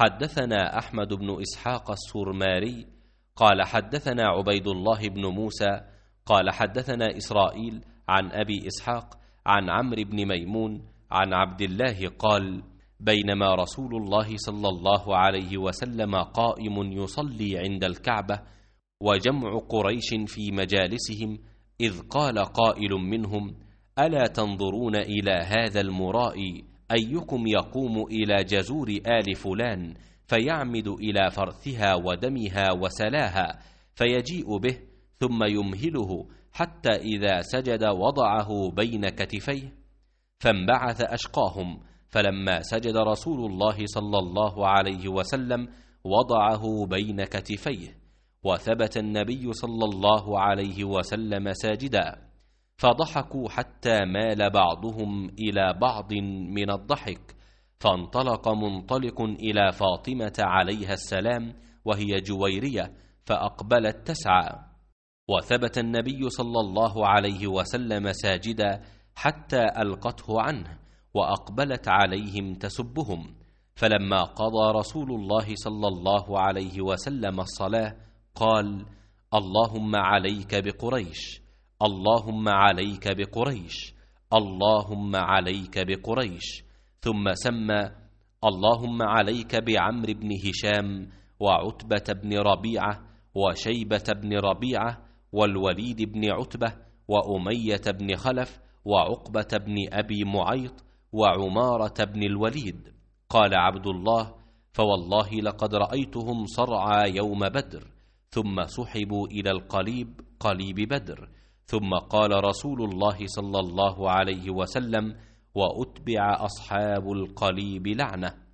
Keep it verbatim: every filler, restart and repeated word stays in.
حدثنا أحمد بن إسحاق السرماري قال حدثنا عبيد الله بن موسى قال حدثنا إسرائيل عن أبي إسحاق عن عمرو بن ميمون عن عبد الله قال: بينما رسول الله صلى الله عليه وسلم قائم يصلي عند الكعبة وجمع قريش في مجالسهم، إذ قال قائل منهم: ألا تنظرون إلى هذا المرائي؟ أيكم يقوم إلى جزور آل فلان فيعمد إلى فرثها ودمها وسلاها فيجيء به ثم يمهله حتى إذا سجد وضعه بين كتفيه؟ فانبعث أشقاهم، فلما سجد رسول الله صلى الله عليه وسلم وضعه بين كتفيه، وثبت النبي صلى الله عليه وسلم ساجدا، فضحكوا حتى مال بعضهم إلى بعض من الضحك، فانطلق منطلق إلى فاطمة عليها السلام وهي جويرية، فأقبلت تسعى، وثبت النبي صلى الله عليه وسلم ساجدا حتى ألقته عنه، وأقبلت عليهم تسبهم. فلما قضى رسول الله صلى الله عليه وسلم الصلاة قال: اللهم عليك بقريش، اللهم عليك بقريش، اللهم عليك بقريش، ثم سمى: اللهم عليك بعمرو بن هشام وعتبة بن ربيعة وشيبة بن ربيعة والوليد بن عتبة وأمية بن خلف وعقبة بن أبي معيط وعمارة بن الوليد. قال عبد الله: فوالله لقد رأيتهم صرعى يوم بدر، ثم سحبوا إلى القليب قليب بدر. ثم قال رسول الله صلى الله عليه وسلم: وأتبع أصحاب القليب لعنة.